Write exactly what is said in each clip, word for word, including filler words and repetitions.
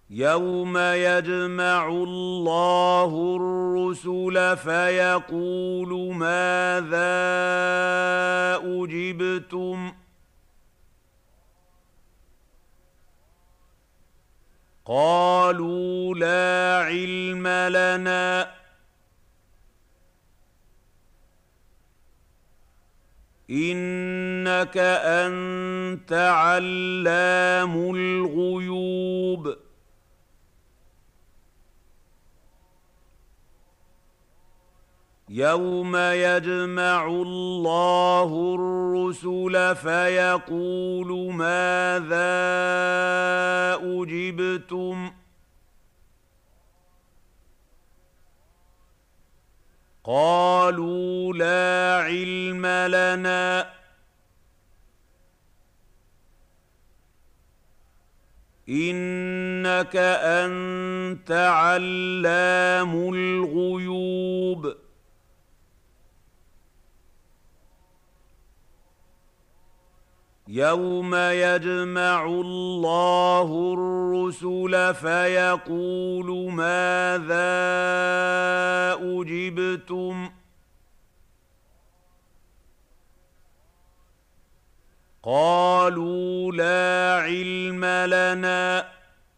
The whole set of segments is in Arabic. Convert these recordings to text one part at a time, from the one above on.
يوم يجمع الله الرسل فيقول ماذا أجبتم قالوا لا علم لنا إنك أنت علام الغيوب يوم يجمع الله الرسل فيقول ماذا أجبتم قالوا لا علم لنا إنك أنت علام الغيوب يوم يجمع الله الرسل فيقول ماذا أجبتم قالوا لا علم لنا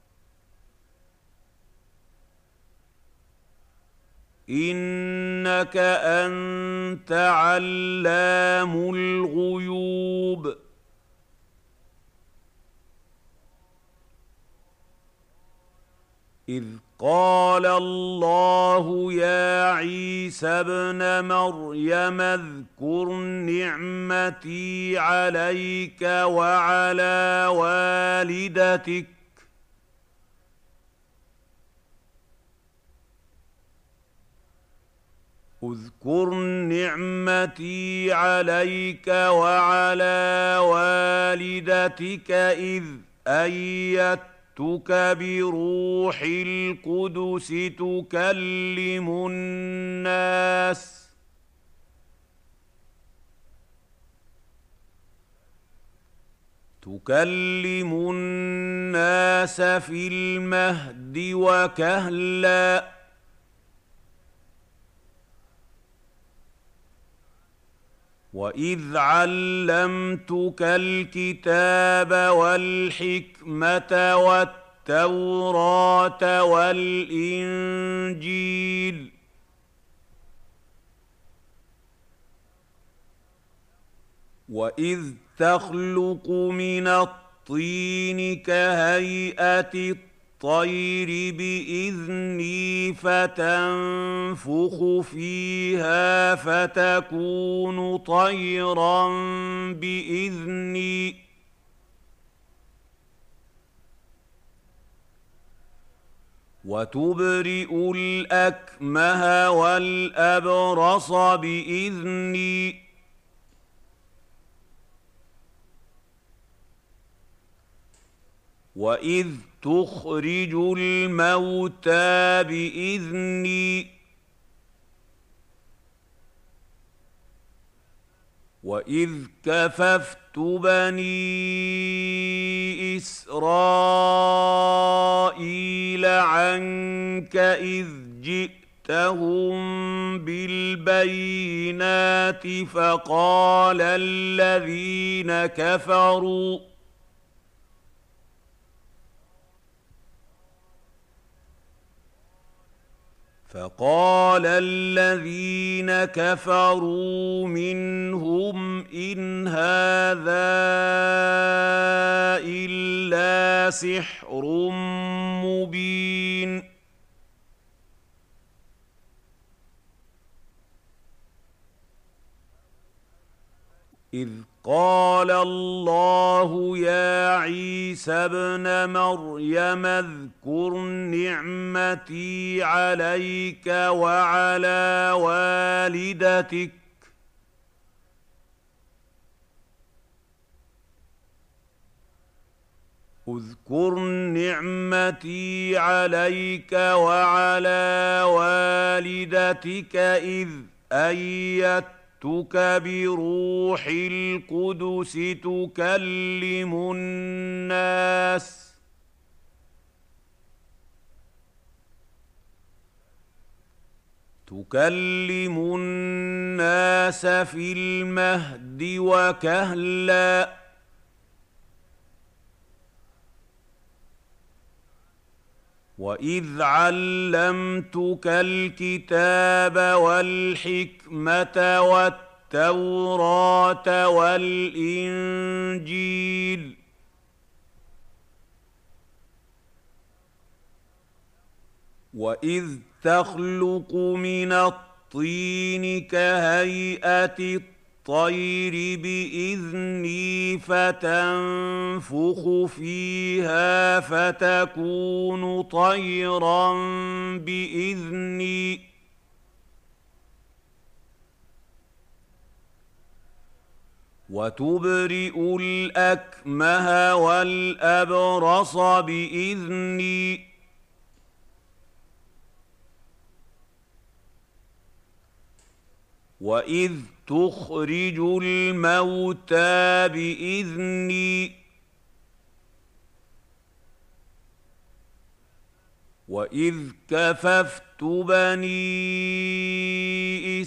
إنك أنت علام الغيوب إذ قال الله يا عيسى ابن مريم اذكر نعمتي عليك وعلى والدتك اذكر نعمتي عليك وعلى والدتك إذ أيدتك بروح القدس تكلم الناس تكلم الناس في المهد وكهلا وإذ علمتك الكتاب والحكمة والتوراة والإنجيل وإذ تخلق من الطين كهيئة الطير بإذني فتنفخ فيها فتكون طيرا بإذني وتبرئ الأكمه والأبرص بإذني وإذ تخرج الموتى بإذني وإذ كففت بني إسرائيل عنك إذ جئتهم بالبينات فقال الذين كفروا فقال الذين كفروا منهم إن هذا إلا سحر مبين إذ قال الله يا عيسى ابن مريم اذكر نعمتي عليك وعلى والدتك اذكر نعمتي عليك وعلى والدتك إذ أيدتك بروح القدس تكلم الناس تكلم الناس في المهد وكهلا وإذ علمتك الكتاب والحكمة والتوراة والإنجيل وإذ تخلق من الطين كهيئة الطير بإذني فتنفخ فيها فتكون طيرا بإذني وتبرئ الأكمه والأبرص بإذني وإذ تخرج الموتى بإذني وإذ كففت بني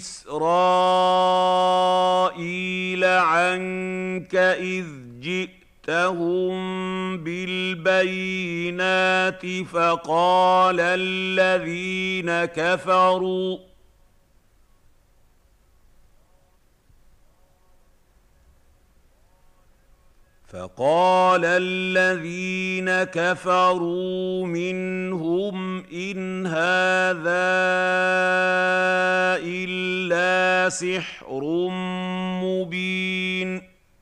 إسرائيل عنك إذ جئتهم بالبينات فقال الذين كفروا فقال الذين كفروا منهم إن هذا إلا سحر مبين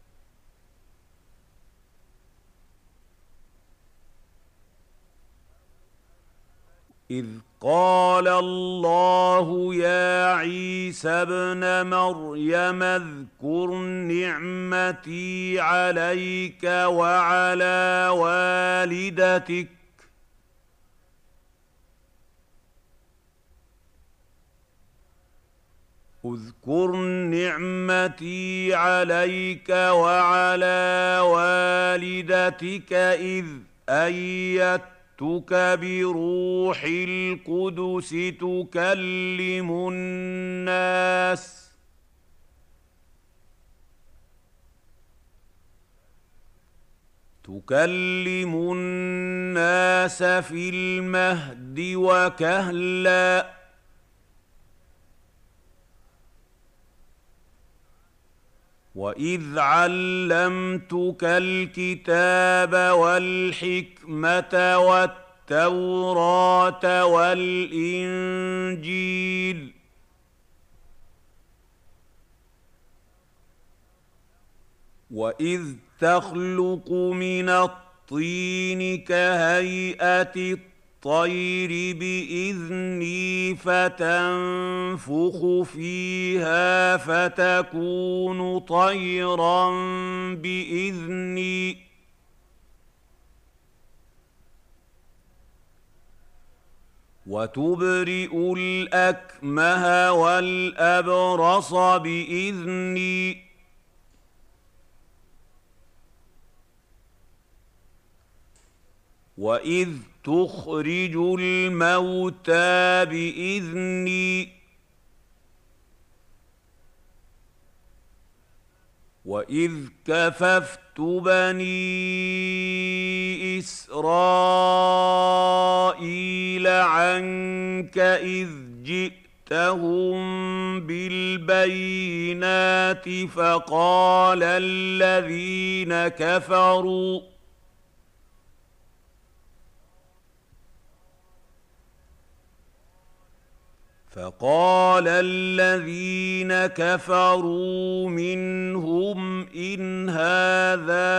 إذ قال الله يا عيسى ابن مريم اذكر نعمتي عليك وعلى والدتك اذكر نعمتي عليك وعلى والدتك إذ أيدتك بروح القدس تكلم الناس تكلم الناس في المهد وكهلا وإذ علمتك الكتاب والحكمة والتوراة والإنجيل وإذ تخلق من الطين كهيئة الطير بإذني فتنفخ فيها فتكون طيرا بإذني وتبرئ الأكمه والأبرص بإذني وإذ تخرج الموتى بإذني وإذ كففت بني إسرائيل عنك إذ جئتهم بالبينات فقال الذين كفروا فقال الذين كفروا منهم إن هذا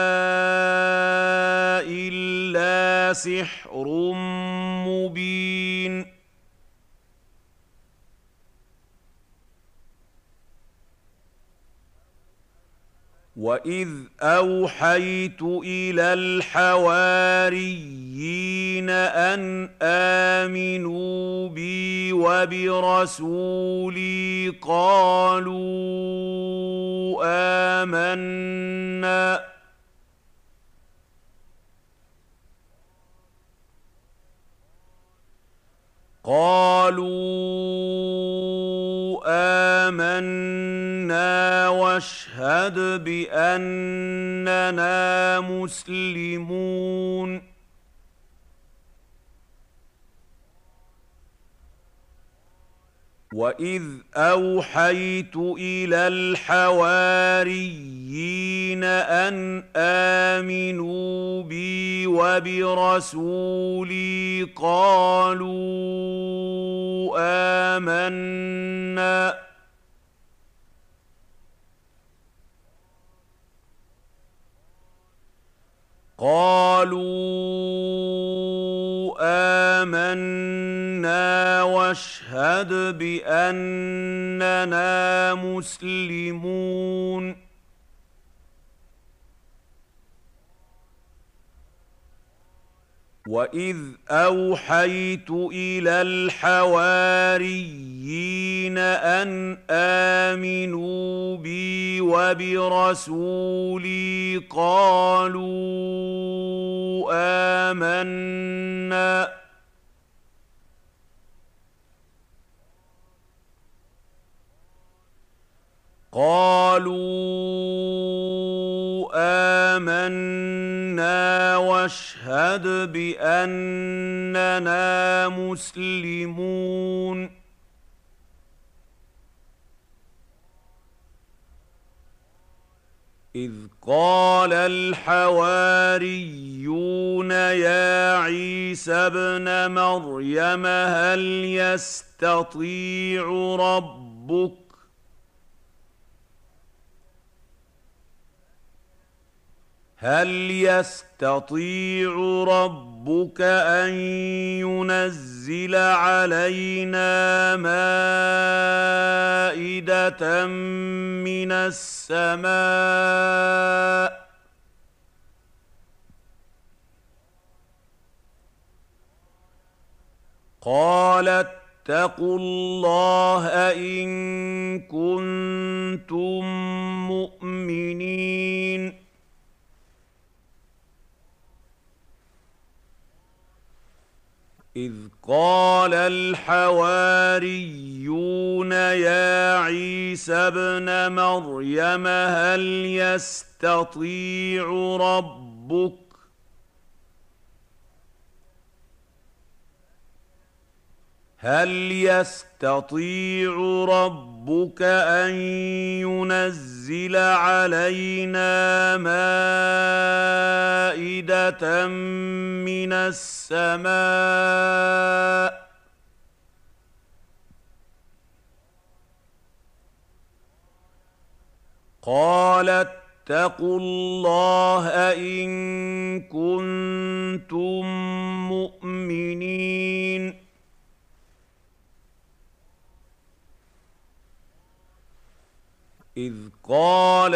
إلا سحر مبين وإذ أوحيت إلى الحواريين أن آمنوا بي وبرسولي قالوا آمنا قالوا آمنا واشهد بأننا مسلمون وإذ أوحيت إلى الحواريين أن آمنوا بي وبرسولي قالوا آمنا قالوا آمنا واشهد بأننا مسلمون وإذ أوحيت إلى الحواريين أن آمنوا بي وبرسولي قالوا آمنا قالوا آمنا واشهد بأننا مسلمون إذ قال الحواريون يا عيسى ابن مريم هل يستطيع ربك هل يستطيع ربك أن ينزل علينا مائدة من السماء قال اتقوا الله إن كنتم مؤمنين إذ قال الحواريون يا عيسى ابن مريم هل يستطيع ربك هل يستطيع ربك أن ينزل علينا مائدة من السماء قال اتقوا الله إن كنتم مؤمنين إذ قال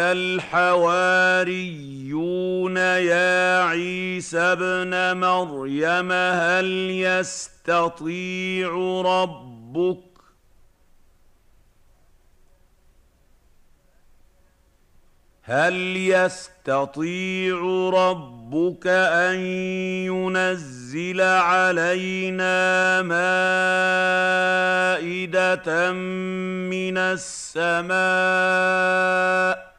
الحواريون يا عيسى ابن مريم هل يستطيع ربك هل يستطيع ربك أن ينزل علينا مائدة من السماء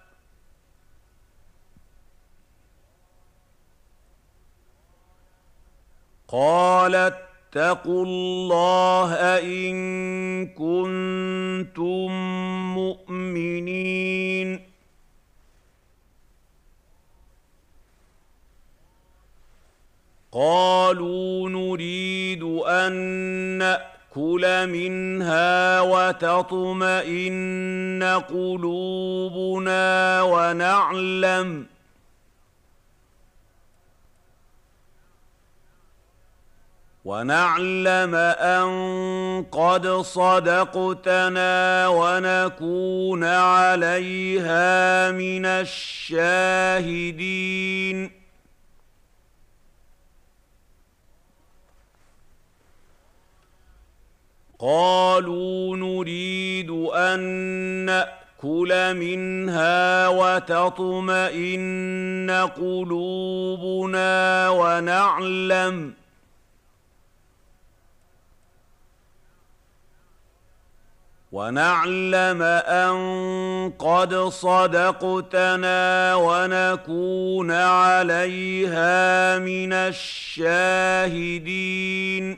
قال اتقوا الله إن كنتم مؤمنين قالوا نريد أن نأكل منها وتطمئن قلوبنا ونعلم ونعلم أن قد صدقتنا ونكون عليها من الشاهدين قالوا نريد أن نأكل منها وتطمئن قلوبنا ونعلم ونعلم أن قد صدقتنا ونكون عليها من الشاهدين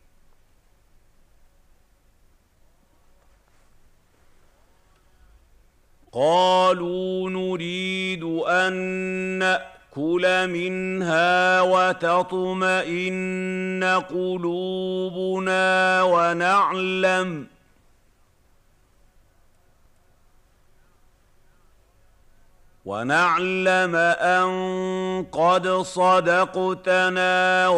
قالوا نريد أن نأكل منها وتطمئن قلوبنا ونعلم ونعلم أن قد صدقتنا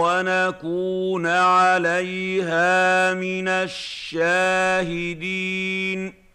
ونكون عليها من الشاهدين